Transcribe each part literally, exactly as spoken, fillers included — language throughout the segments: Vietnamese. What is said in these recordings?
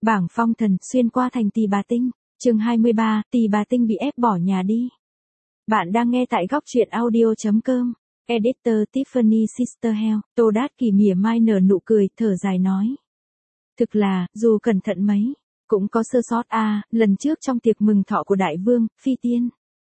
Bảng phong thần xuyên qua thành Tỳ Bà Tinh, chương hai mươi ba, Tỳ Bà Tinh bị ép bỏ nhà đi. Bạn đang nghe tại góc truyện audio.com. Editor Tiffany Sisterhell, Tô Đát Kỷ mỉa mai nở nụ cười, thở dài nói. Thực là, dù cẩn thận mấy, cũng có sơ sót a à, lần trước trong tiệc mừng thọ của đại vương, phi tiên.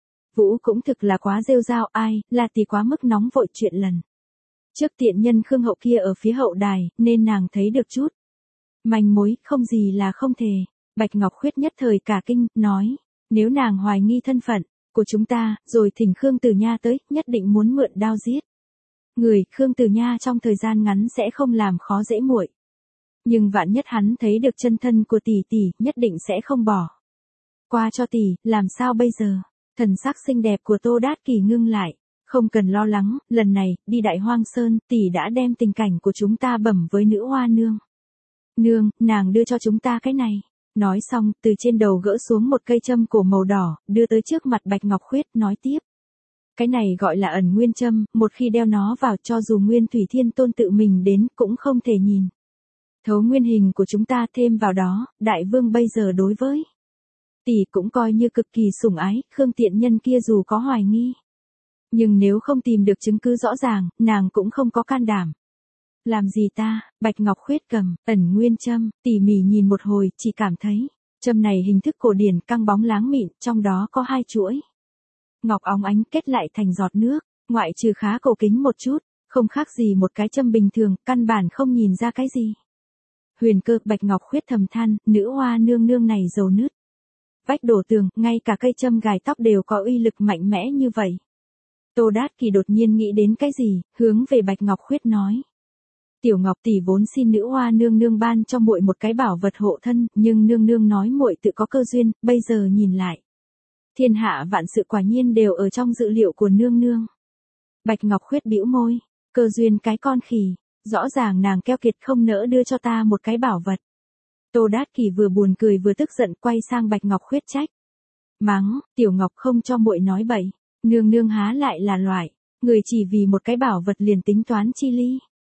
Vũ cũng thực là quá rêu rao, ai, là tỷ quá mức nóng vội chuyện lần. Trước tiện nhân Khương Hậu kia ở phía hậu đài, nên nàng thấy được chút manh mối, không gì là không thể. Bạch Ngọc Khuyết nhất thời cả kinh, nói, nếu nàng hoài nghi thân phận của chúng ta, rồi thỉnh Khương Tử Nha tới, nhất định muốn mượn đao giết người, Khương Tử Nha trong thời gian ngắn sẽ không làm khó dễ muội. Nhưng vạn nhất hắn thấy được chân thân của tỷ tỷ, nhất định sẽ không bỏ qua cho tỷ, làm sao bây giờ? Thần sắc xinh đẹp của Tô Đát Kỷ ngưng lại, không cần lo lắng, lần này, đi Đại Hoang Sơn, tỷ đã đem tình cảnh của chúng ta bẩm với nữ hoa nương. Nương, nàng đưa cho chúng ta cái này. Nói xong, từ trên đầu gỡ xuống một cây châm cổ màu đỏ, đưa tới trước mặt Bạch Ngọc Khuyết, nói tiếp. Cái này gọi là ẩn nguyên châm, một khi đeo nó vào cho dù Nguyên Thủy Thiên Tôn tự mình đến, cũng không thể nhìn thấu nguyên hình của chúng ta, thêm vào đó, đại vương bây giờ đối với tỷ cũng coi như cực kỳ sủng ái, Khương tiện nhân kia dù có hoài nghi. Nhưng nếu không tìm được chứng cứ rõ ràng, nàng cũng không có can đảm. Làm gì ta? Bạch Ngọc Khuyết cầm ẩn nguyên châm, tỉ mỉ nhìn một hồi, chỉ cảm thấy châm này hình thức cổ điển, căng bóng láng mịn, trong đó có hai chuỗi ngọc óng ánh kết lại thành giọt nước, ngoại trừ khá cổ kính một chút, không khác gì một cái châm bình thường, căn bản không nhìn ra cái gì. Huyền cơ. Bạch Ngọc Khuyết thầm than, nữ hoa nương nương này dầu nứt vách đổ tường, ngay cả cây châm gài tóc đều có uy lực mạnh mẽ như vậy. Tô Đát Kỷ đột nhiên nghĩ đến cái gì, hướng về Bạch Ngọc Khuyết nói. Tiểu Ngọc tỷ vốn xin nữ hoa nương nương ban cho muội một cái bảo vật hộ thân, nhưng nương nương nói muội tự có cơ duyên, bây giờ nhìn lại, thiên hạ vạn sự quả nhiên đều ở trong dự liệu của nương nương. Bạch Ngọc Khuyết bĩu môi, cơ duyên cái con khỉ, rõ ràng nàng keo kiệt không nỡ đưa cho ta một cái bảo vật. Tô Đát Kỷ vừa buồn cười vừa tức giận, quay sang Bạch Ngọc Khuyết trách. Mắng, Tiểu Ngọc không cho muội nói bậy, nương nương há lại là loại người chỉ vì một cái bảo vật liền tính toán chi ly.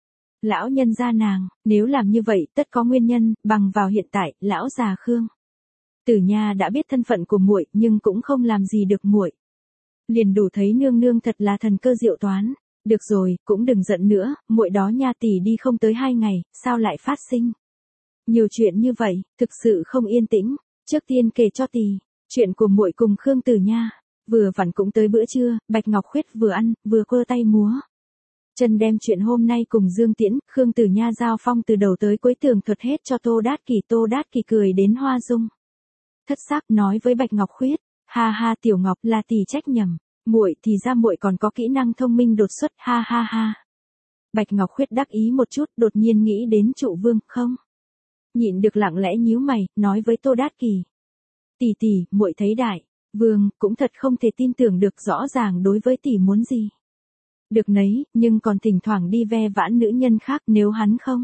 Lão nhân gia nàng, nếu làm như vậy tất có nguyên nhân, bằng vào hiện tại, lão già Khương Tử Nha đã biết thân phận của muội, nhưng cũng không làm gì được muội. Liền đủ thấy nương nương thật là thần cơ diệu toán. Được rồi, cũng đừng giận nữa, muội đó nha tỷ đi không tới hai ngày, sao lại phát sinh nhiều chuyện như vậy, thực sự không yên tĩnh. Trước tiên kể cho tỷ chuyện của muội cùng Khương Tử Nha. Vừa vặn cũng tới bữa trưa, Bạch Ngọc Khuyết vừa ăn, vừa quơ tay múa chân đem chuyện hôm nay cùng Dương Tiễn, Khương Tử Nha giao phong từ đầu tới cuối tường thuật hết cho Tô Đát Kỷ. Tô Đát Kỷ cười đến hoa dung thất sắc, nói với Bạch Ngọc Khuyết, ha ha Tiểu Ngọc, là tỷ trách nhầm, muội thì ra muội còn có kỹ năng thông minh đột xuất, ha ha ha. Bạch Ngọc Khuyết đắc ý một chút, đột nhiên nghĩ đến Trụ Vương, không nhịn được lặng lẽ nhíu mày, nói với Tô Đát Kỷ, tỷ tỷ, muội thấy đại vương cũng thật không thể tin tưởng được, rõ ràng đối với tỷ muốn gì được nấy, nhưng còn thỉnh thoảng đi ve vãn nữ nhân khác, nếu hắn không.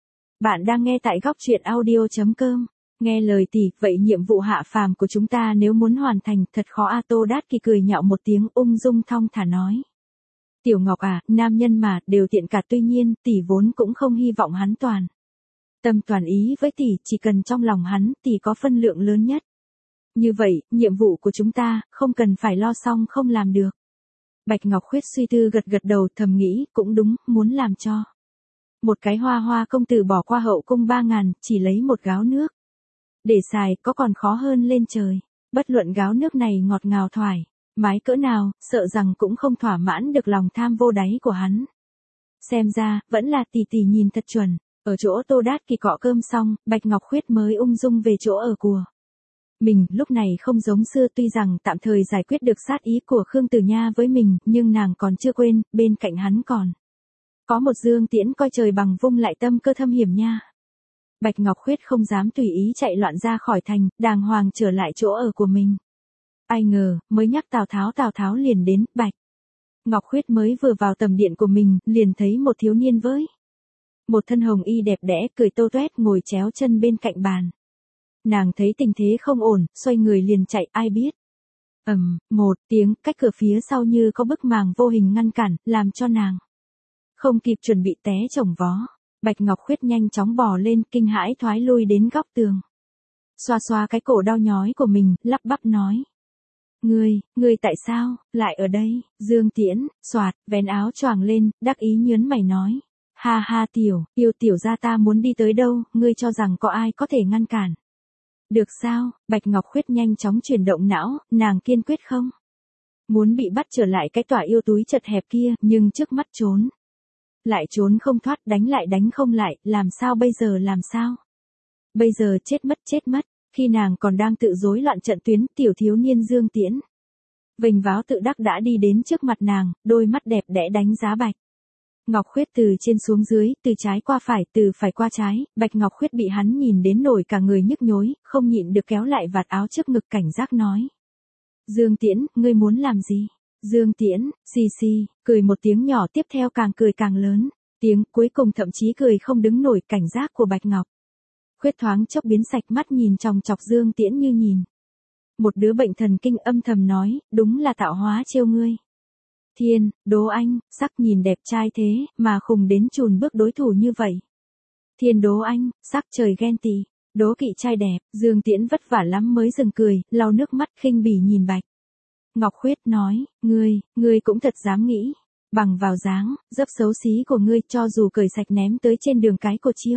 Bạn đang nghe tại góc truyện audio.com. Nghe lời tỷ, vậy nhiệm vụ hạ phàm của chúng ta nếu muốn hoàn thành, thật khó a. Tô Đát Kỷ cười nhạo một tiếng, ung dung thong thả nói. Tiểu Ngọc à, nam nhân mà, đều tiện cả, tuy nhiên, tỷ vốn cũng không hy vọng hắn toàn tâm toàn ý với tỷ, chỉ cần trong lòng hắn, tỷ có phân lượng lớn nhất. Như vậy, nhiệm vụ của chúng ta, không cần phải lo xong không làm được. Bạch Ngọc Khuyết suy tư gật gật đầu, thầm nghĩ, cũng đúng, muốn làm cho một cái hoa hoa công tử bỏ qua hậu cung ba ngàn, chỉ lấy một gáo nước để xài, có còn khó hơn lên trời. Bất luận gáo nước này ngọt ngào thoải mái cỡ nào, sợ rằng cũng không thỏa mãn được lòng tham vô đáy của hắn. Xem ra, vẫn là tỷ tỷ nhìn thật chuẩn. Ở chỗ Tô Đát Kỷ cọ cơm xong, Bạch Ngọc Khuyết mới ung dung về chỗ ở của mình. Lúc này không giống xưa, tuy rằng tạm thời giải quyết được sát ý của Khương Tử Nha với mình, nhưng nàng còn chưa quên, bên cạnh hắn còn có một Dương Tiễn coi trời bằng vung lại tâm cơ thâm hiểm nha. Bạch Ngọc Khuyết không dám tùy ý chạy loạn ra khỏi thành, đàng hoàng trở lại chỗ ở của mình. Ai ngờ, mới nhắc Tào Tháo Tào Tháo liền đến. Bạch Ngọc Khuyết mới vừa vào tầm điện của mình, liền thấy một thiếu niên với một thân hồng y đẹp đẽ, cười tô toét, ngồi chéo chân bên cạnh bàn. Nàng thấy tình thế không ổn, xoay người liền chạy, ai biết. Ầm, um, một tiếng, cách cửa phía sau như có bức màng vô hình ngăn cản, làm cho nàng không kịp chuẩn bị té chồng vó. Bạch Ngọc Khuyết nhanh chóng bò lên, kinh hãi thoái lui đến góc tường. xoa xoa cái cổ đau nhói của mình, lắp bắp nói. Ngươi, ngươi tại sao, lại ở đây, Dương Tiễn, soạt, vén áo choàng lên, đắc ý nhớn mày nói. Ha ha tiểu, yêu tiểu gia ta muốn đi tới đâu, ngươi cho rằng có ai có thể ngăn cản. Được sao, Bạch Ngọc Khuyết nhanh chóng chuyển động não, nàng kiên quyết không. Muốn bị bắt trở lại cái tòa yêu túi chật hẹp kia, nhưng trước mắt trốn. Lại trốn không thoát, đánh lại đánh không lại, làm sao bây giờ làm sao? Bây giờ chết mất chết mất, khi nàng còn đang tự rối loạn trận tuyến, tiểu thiếu niên Dương Tiễn. Vênh váo tự đắc đã đi đến trước mặt nàng, đôi mắt đẹp đẽ đánh giá Bạch Ngọc Khuyết từ trên xuống dưới, từ trái qua phải, từ phải qua trái, Bạch Ngọc Khuyết bị hắn nhìn đến nổi cả người nhức nhối, không nhịn được kéo lại vạt áo trước ngực cảnh giác nói. Dương Tiễn, ngươi muốn làm gì? Dương Tiễn, xì xì, cười một tiếng nhỏ tiếp theo càng cười càng lớn, tiếng cuối cùng thậm chí cười không đứng nổi cảnh giác của Bạch Ngọc Khuyết thoáng chốc biến sạch mắt nhìn chòng chọc Dương Tiễn như nhìn. Một đứa bệnh thần kinh âm thầm nói, đúng là tạo hóa trêu ngươi. Thiên, Đỗ Anh, sắc nhìn đẹp trai thế, mà khùng đến chùn bước đối thủ như vậy. Thiên Đỗ Anh, sắc trời ghen tị, đố kỵ trai đẹp, Dương Tiễn vất vả lắm mới dừng cười, lau nước mắt khinh bỉ nhìn Bạch Ngọc Khuyết nói, ngươi, ngươi cũng thật dám nghĩ, bằng vào dáng, dấp xấu xí của ngươi cho dù cởi sạch ném tới trên đường cái của chiêu.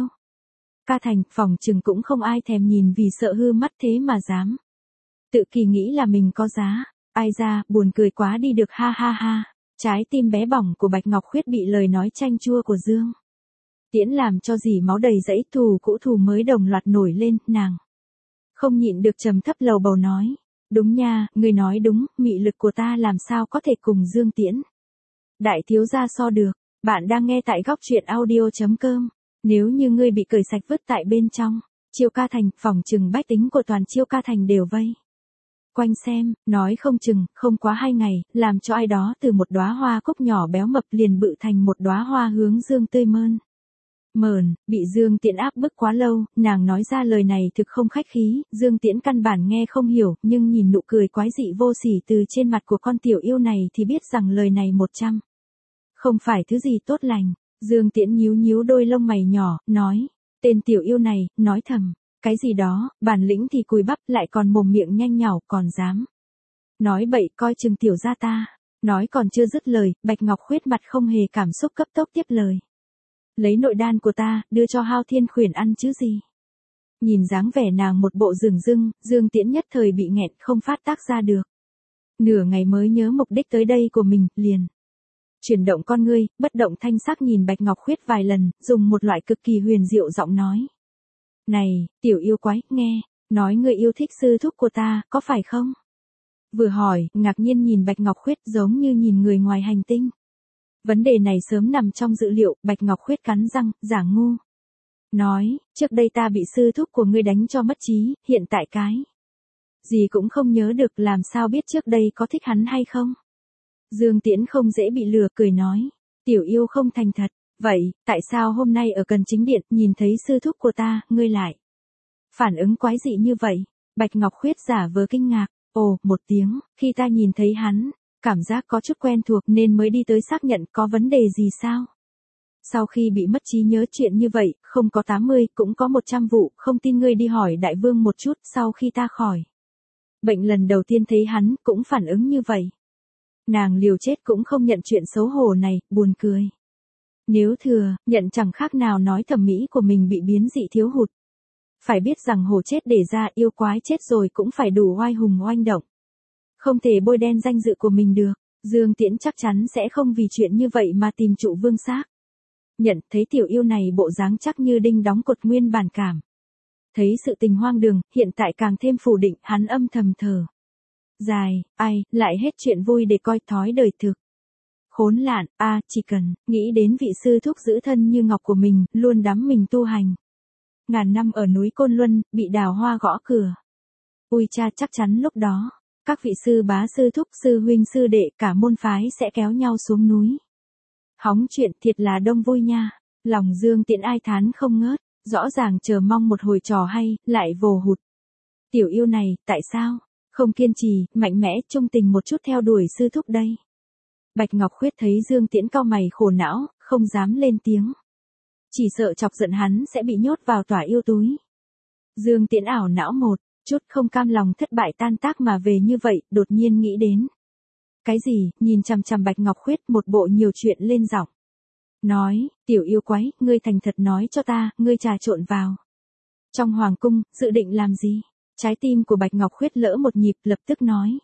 Ca thành, phòng chừng cũng không ai thèm nhìn vì sợ hư mắt thế mà dám. Tự kỳ nghĩ là mình có giá, ai ra, buồn cười quá đi được ha ha ha. Trái tim bé bỏng của Bạch Ngọc Khuyết bị lời nói chanh chua của Dương Tiễn làm cho dì máu đầy dẫy, thù cũ thù mới đồng loạt nổi lên, nàng không nhịn được trầm thấp lầu bầu nói. Đúng nha, ngươi nói đúng, mị lực của ta làm sao có thể cùng Dương Tiễn đại thiếu gia so được. Bạn đang nghe tại góc truyện audio chấm com. Nếu như ngươi bị cởi sạch vứt tại bên trong Chiêu Ca Thành, phòng chừng bách tính của toàn Chiêu Ca Thành đều vây quanh xem, nói không chừng, không quá hai ngày, làm cho ai đó từ một đóa hoa cúc nhỏ béo mập liền bự thành một đóa hoa hướng dương tươi mơn. Mờn, bị Dương Tiễn áp bức quá lâu, nàng nói ra lời này thực không khách khí, Dương Tiễn căn bản nghe không hiểu, nhưng nhìn nụ cười quái dị vô sỉ từ trên mặt của con tiểu yêu này thì biết rằng lời này một trăm không phải thứ gì tốt lành. Dương Tiễn nhíu nhíu đôi lông mày nhỏ, nói, tên tiểu yêu này, nói thầm, cái gì đó, bản lĩnh thì cùi bắp lại còn mồm miệng nhanh nhảu, còn dám nói bậy, coi chừng tiểu gia ta. Nói còn chưa dứt lời, Bạch Ngọc Khuyết mặt không hề cảm xúc cấp tốc tiếp lời. Lấy nội đan của ta, đưa cho Hao Thiên Khuyển ăn chứ gì. Nhìn dáng vẻ nàng một bộ rừng rưng, Dương Tiễn nhất thời bị nghẹn không phát tác ra được. Nửa ngày mới nhớ mục đích tới đây của mình, liền chuyển động con ngươi, bất động thanh sắc nhìn Bạch Ngọc Khuyết vài lần, dùng một loại cực kỳ huyền diệu giọng nói. Này, tiểu yêu quái, nghe, nói ngươi yêu thích sư thúc của ta, có phải không? Vừa hỏi, ngạc nhiên nhìn Bạch Ngọc Khuyết giống như nhìn người ngoài hành tinh. Vấn đề này sớm nằm trong dữ liệu, Bạch Ngọc Khuyết cắn răng, giả ngu. Nói, trước đây ta bị sư thúc của ngươi đánh cho mất trí, hiện tại cái gì cũng không nhớ được, làm sao biết trước đây có thích hắn hay không? Dương Tiễn không dễ bị lừa, cười nói, tiểu yêu không thành thật, vậy, tại sao hôm nay ở Cần Chính Điện, nhìn thấy sư thúc của ta, ngươi lại phản ứng quái dị như vậy? Bạch Ngọc Khuyết giả vờ kinh ngạc, ồ, một tiếng, khi ta nhìn thấy hắn, cảm giác có chút quen thuộc nên mới đi tới xác nhận có vấn đề gì sao? Sau khi bị mất trí nhớ chuyện như vậy, không có tám mươi, cũng có một trăm vụ, không tin ngươi đi hỏi đại vương một chút, sau khi ta khỏi bệnh lần đầu tiên thấy hắn, cũng phản ứng như vậy. Nàng liều chết cũng không nhận chuyện xấu hổ này, buồn cười. Nếu thừa, nhận chẳng khác nào nói thẩm mỹ của mình bị biến dị thiếu hụt. Phải biết rằng hổ chết để ra, yêu quái chết rồi cũng phải đủ oai hùng oanh động. Không thể bôi đen danh dự của mình được. Dương Tiễn chắc chắn sẽ không vì chuyện như vậy mà tìm trụ vương xác. Nhận thấy tiểu yêu này bộ dáng chắc như đinh đóng cột nguyên bản cảm. Thấy sự tình hoang đường, hiện tại càng thêm phủ định, hắn âm thầm thở dài, ai, lại hết chuyện vui để coi thói đời thực. Khốn lạn, a, chỉ cần nghĩ đến vị sư thúc giữ thân như ngọc của mình, luôn đắm mình tu hành. Ngàn năm ở núi Côn Luân, bị đào hoa gõ cửa. Ui cha, chắc chắn lúc đó, các vị sư bá sư thúc sư huynh sư đệ cả môn phái sẽ kéo nhau xuống núi. Hóng chuyện thiệt là đông vui nha. Lòng Dương Tiễn ai thán không ngớt, rõ ràng chờ mong một hồi trò hay, lại vồ hụt. Tiểu yêu này, tại sao không kiên trì, mạnh mẽ, trung tình một chút theo đuổi sư thúc đây? Bạch Ngọc Khuyết thấy Dương Tiễn cau mày khổ não, không dám lên tiếng. Chỉ sợ chọc giận hắn sẽ bị nhốt vào tòa yêu túi. Dương Tiễn ảo não một chút không cam lòng thất bại tan tác mà về như vậy, đột nhiên nghĩ đến. Cái gì, nhìn chằm chằm Bạch Ngọc Khuyết một bộ nhiều chuyện lên giọng. Nói, tiểu yêu quái, ngươi thành thật nói cho ta, ngươi trà trộn vào. Trong hoàng cung, dự định làm gì? Trái tim của Bạch Ngọc Khuyết lỡ một nhịp lập tức nói.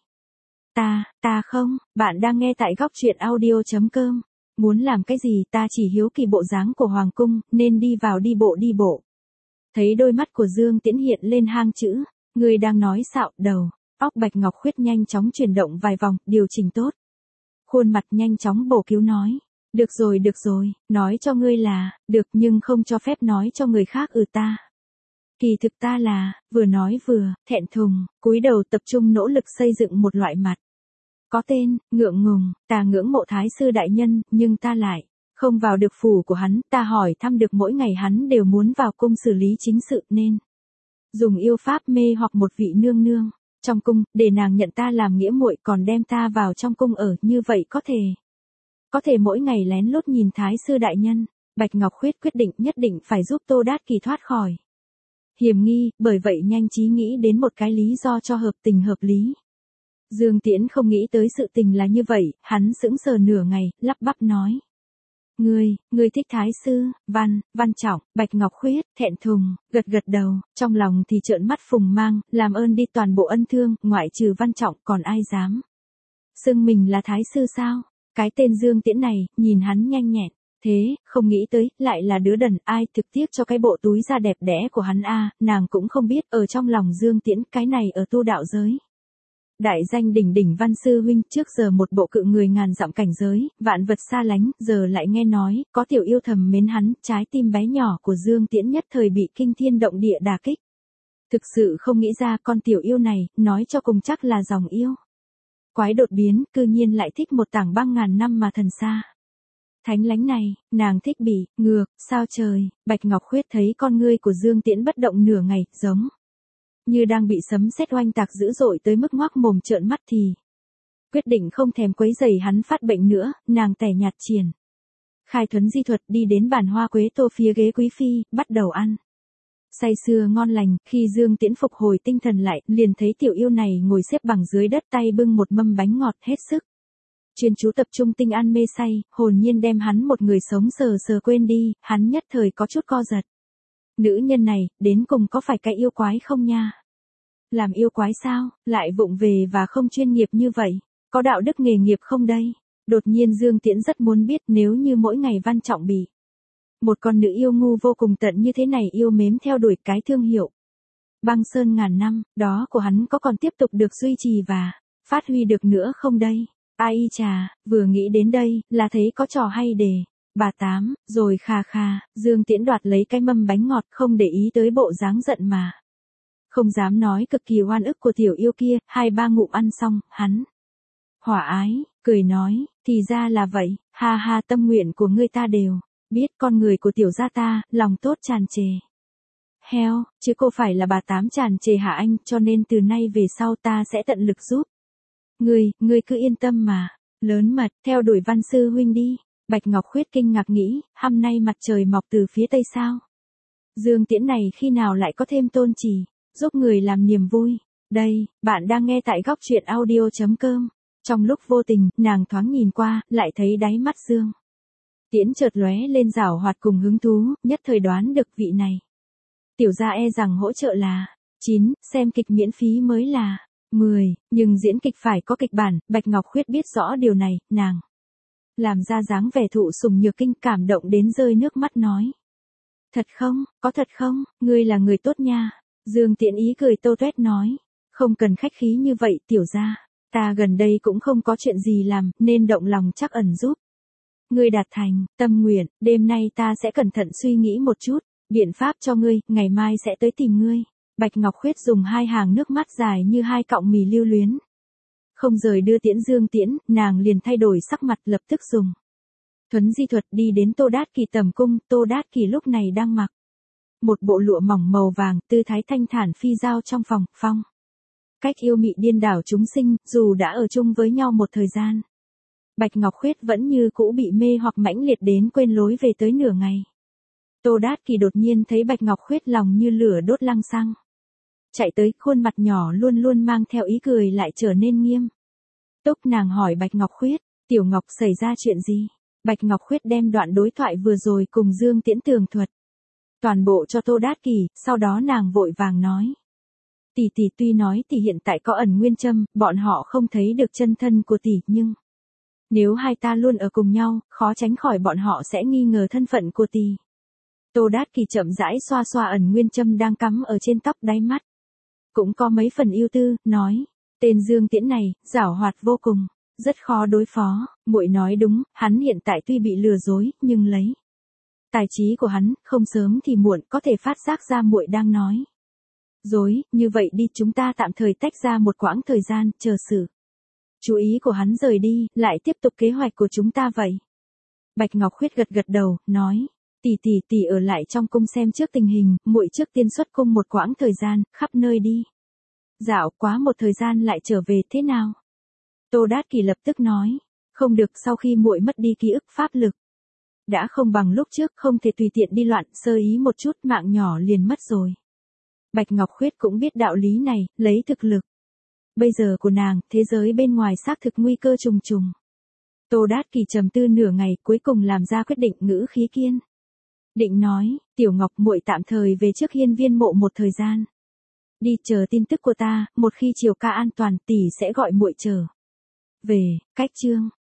Ta, ta không, bạn đang nghe tại góc truyện audio.com. Muốn làm cái gì ta chỉ hiếu kỳ bộ dáng của hoàng cung, nên đi vào đi bộ đi bộ. Thấy đôi mắt của Dương Tiễn hiện lên hang chữ, người đang nói xạo đầu, óc Bạch Ngọc Khuyết nhanh chóng chuyển động vài vòng, điều chỉnh tốt. Khuôn mặt nhanh chóng bổ cứu nói. Được rồi được rồi, nói cho ngươi là, được nhưng không cho phép nói cho người khác ừ ta. Kỳ thực ta là, vừa nói vừa, thẹn thùng, cúi đầu tập trung nỗ lực xây dựng một loại mặt. Có tên, ngượng ngùng, ta ngưỡng mộ Thái sư đại nhân, nhưng ta lại không vào được phủ của hắn, ta hỏi thăm được mỗi ngày hắn đều muốn vào cung xử lý chính sự nên dùng yêu pháp mê hoặc một vị nương nương trong cung, để nàng nhận ta làm nghĩa muội còn đem ta vào trong cung ở, như vậy có thể. Có thể mỗi ngày lén lút nhìn Thái sư đại nhân. Bạch Ngọc Khuyết quyết định nhất định phải giúp Tô Đát Kỳ thoát khỏi hiểm nghi, bởi vậy nhanh trí nghĩ đến một cái lý do cho hợp tình hợp lý. Dương Tiễn không nghĩ tới sự tình là như vậy, hắn sững sờ nửa ngày, lắp bắp nói. Ngươi, ngươi thích Thái sư, văn, văn trọng, Bạch Ngọc Khuyết, thẹn thùng, gật gật đầu, trong lòng thì trợn mắt phùng mang, làm ơn đi toàn bộ ân thương, ngoại trừ văn trọng còn ai dám. Xưng mình là Thái sư sao? Cái tên Dương Tiễn này, nhìn hắn nhanh nhẹn, thế, không nghĩ tới, lại là đứa đần, ai thực tiếc cho cái bộ túi da đẹp đẽ của hắn a, nàng cũng không biết, ở trong lòng Dương Tiễn, cái này ở tu đạo giới. Đại danh đỉnh đỉnh văn sư huynh, trước giờ một bộ cự người ngàn dặm cảnh giới, vạn vật xa lánh, giờ lại nghe nói, có tiểu yêu thầm mến hắn, trái tim bé nhỏ của Dương Tiễn nhất thời bị kinh thiên động địa đả kích. Thực sự không nghĩ ra con tiểu yêu này, nói cho cùng chắc là dòng yêu. Quái đột biến, cư nhiên lại thích một tảng băng ngàn năm mà thần xa. Thánh lánh này, nàng thích bị, ngược, sao trời, Bạch Ngọc Khuyết thấy con ngươi của Dương Tiễn bất động nửa ngày, giống như đang bị sấm sét oanh tạc dữ dội tới mức ngoác mồm trợn mắt thì. Quyết định không thèm quấy rầy hắn phát bệnh nữa, nàng tẻ nhạt triển. Khai thuấn di thuật đi đến bàn hoa quế tô phía ghế quý phi, bắt đầu ăn. Say sưa ngon lành, khi Dương Tiễn phục hồi tinh thần lại, liền thấy tiểu yêu này ngồi xếp bằng dưới đất tay bưng một mâm bánh ngọt hết sức. Chuyên chú tập trung tinh ăn mê say, hồn nhiên đem hắn một người sống sờ sờ quên đi, hắn nhất thời có chút co giật. Nữ nhân này, đến cùng có phải cái yêu quái không nha? Làm yêu quái sao, lại vụng về và không chuyên nghiệp như vậy? Có đạo đức nghề nghiệp không đây? Đột nhiên Dương Tiễn rất muốn biết nếu như mỗi ngày văn trọng bị một con nữ yêu ngu vô cùng tận như thế này yêu mến theo đuổi cái thương hiệu băng sơn ngàn năm, đó của hắn có còn tiếp tục được duy trì và phát huy được nữa không đây? Ai chà, vừa nghĩ đến đây, là thấy có trò hay để. Bà Tám, rồi kha kha, Dương Tiễn đoạt lấy cái mâm bánh ngọt không để ý tới bộ dáng giận mà. Không dám nói cực kỳ oan ức của tiểu yêu kia, hai ba ngụm ăn xong, hắn. Hỏa ái, cười nói, thì ra là vậy, ha ha tâm nguyện của ngươi ta đều. Biết con người của tiểu gia ta, lòng tốt tràn trề. Heo, chứ cô phải là bà Tám tràn trề hả anh, cho nên từ nay về sau ta sẽ tận lực giúp. Ngươi, ngươi cứ yên tâm mà, lớn mật, theo đuổi văn sư huynh đi. Bạch Ngọc Khuyết kinh ngạc nghĩ, hôm nay mặt trời mọc từ phía tây sao? Dương Tiễn này khi nào lại có thêm tôn chỉ, giúp người làm niềm vui. Đây, bạn đang nghe tại góc truyện audio.com. Trong lúc vô tình, nàng thoáng nhìn qua, lại thấy đáy mắt Dương Tiễn chợt lóe lên giảo hoạt cùng hứng thú, nhất thời đoán được vị này. Tiểu gia e rằng hỗ trợ là chín, xem kịch miễn phí mới là mười, nhưng diễn kịch phải có kịch bản, Bạch Ngọc Khuyết biết rõ điều này, nàng làm ra dáng vẻ thụ sủng nhược kinh, cảm động đến rơi nước mắt nói. Thật không, có thật không, ngươi là người tốt nha. Dương Tiễn ý cười tô tuét nói. Không cần khách khí như vậy tiểu gia, ta gần đây cũng không có chuyện gì làm, nên động lòng chắc ẩn giúp. Ngươi đạt thành, tâm nguyện, đêm nay ta sẽ cẩn thận suy nghĩ một chút, biện pháp cho ngươi, ngày mai sẽ tới tìm ngươi. Bạch Ngọc Khuyết dùng hai hàng nước mắt dài như hai cọng mì lưu luyến. Không rời đưa Tiễn Dương Tiễn, nàng liền thay đổi sắc mặt lập tức dùng thuấn di thuật đi đến Tô Đát Kỳ tầm cung. Tô Đát Kỳ lúc này đang mặc một bộ lụa mỏng màu vàng, tư thái thanh thản phi giao trong phòng, phong cách yêu mị điên đảo chúng sinh, dù đã ở chung với nhau một thời gian. Bạch Ngọc Khuyết vẫn như cũ bị mê hoặc mãnh liệt đến quên lối về tới nửa ngày. Tô Đát Kỳ đột nhiên thấy Bạch Ngọc Khuyết lòng như lửa đốt lăng xăng. chạy tới, khuôn mặt nhỏ luôn luôn mang theo ý cười lại trở nên nghiêm túc. Nàng hỏi Bạch Ngọc Khuyết, Tiểu Ngọc xảy ra chuyện gì? Bạch Ngọc Khuyết đem đoạn đối thoại vừa rồi cùng Dương Tiễn tường thuật toàn bộ cho Tô Đát Kỷ, sau đó nàng vội vàng nói. Tỷ tỷ tuy nói tỷ hiện tại có ẩn nguyên châm, bọn họ không thấy được chân thân của tỷ, nhưng nếu hai ta luôn ở cùng nhau, khó tránh khỏi bọn họ sẽ nghi ngờ thân phận của tỷ. Tô Đát Kỷ chậm rãi xoa xoa ẩn nguyên châm đang cắm ở trên tóc đáy mắt. Cũng có mấy phần yêu tư, nói, tên Dương Tiễn này, giảo hoạt vô cùng, rất khó đối phó, muội nói đúng, hắn hiện tại tuy bị lừa dối, nhưng lấy tài trí của hắn, không sớm thì muộn có thể phát giác ra muội đang nói dối, như vậy đi chúng ta tạm thời tách ra một quãng thời gian, chờ sự chú ý của hắn rời đi, lại tiếp tục kế hoạch của chúng ta vậy. Bạch Ngọc Khuyết gật gật đầu, nói, tỷ tỷ tỷ ở lại trong cung xem trước tình hình, muội trước tiên xuất cung một quãng thời gian, khắp nơi đi dạo, quá một thời gian lại trở về thế nào? Tô Đát Kỷ lập tức nói, không được, sau khi muội mất đi ký ức pháp lực, đã không bằng lúc trước, không thể tùy tiện đi loạn, sơ ý một chút mạng nhỏ liền mất rồi. Bạch Ngọc Khuyết cũng biết đạo lý này, lấy thực lực bây giờ của nàng, thế giới bên ngoài xác thực nguy cơ trùng trùng. Tô Đát Kỷ trầm tư nửa ngày, cuối cùng làm ra quyết định, ngữ khí kiên định nói, Tiểu Ngọc, muội tạm thời về trước Hiên Viên mộ một thời gian. Đi chờ tin tức của ta, một khi Triều ca an toàn, tỷ sẽ gọi muội trở về. Cách chương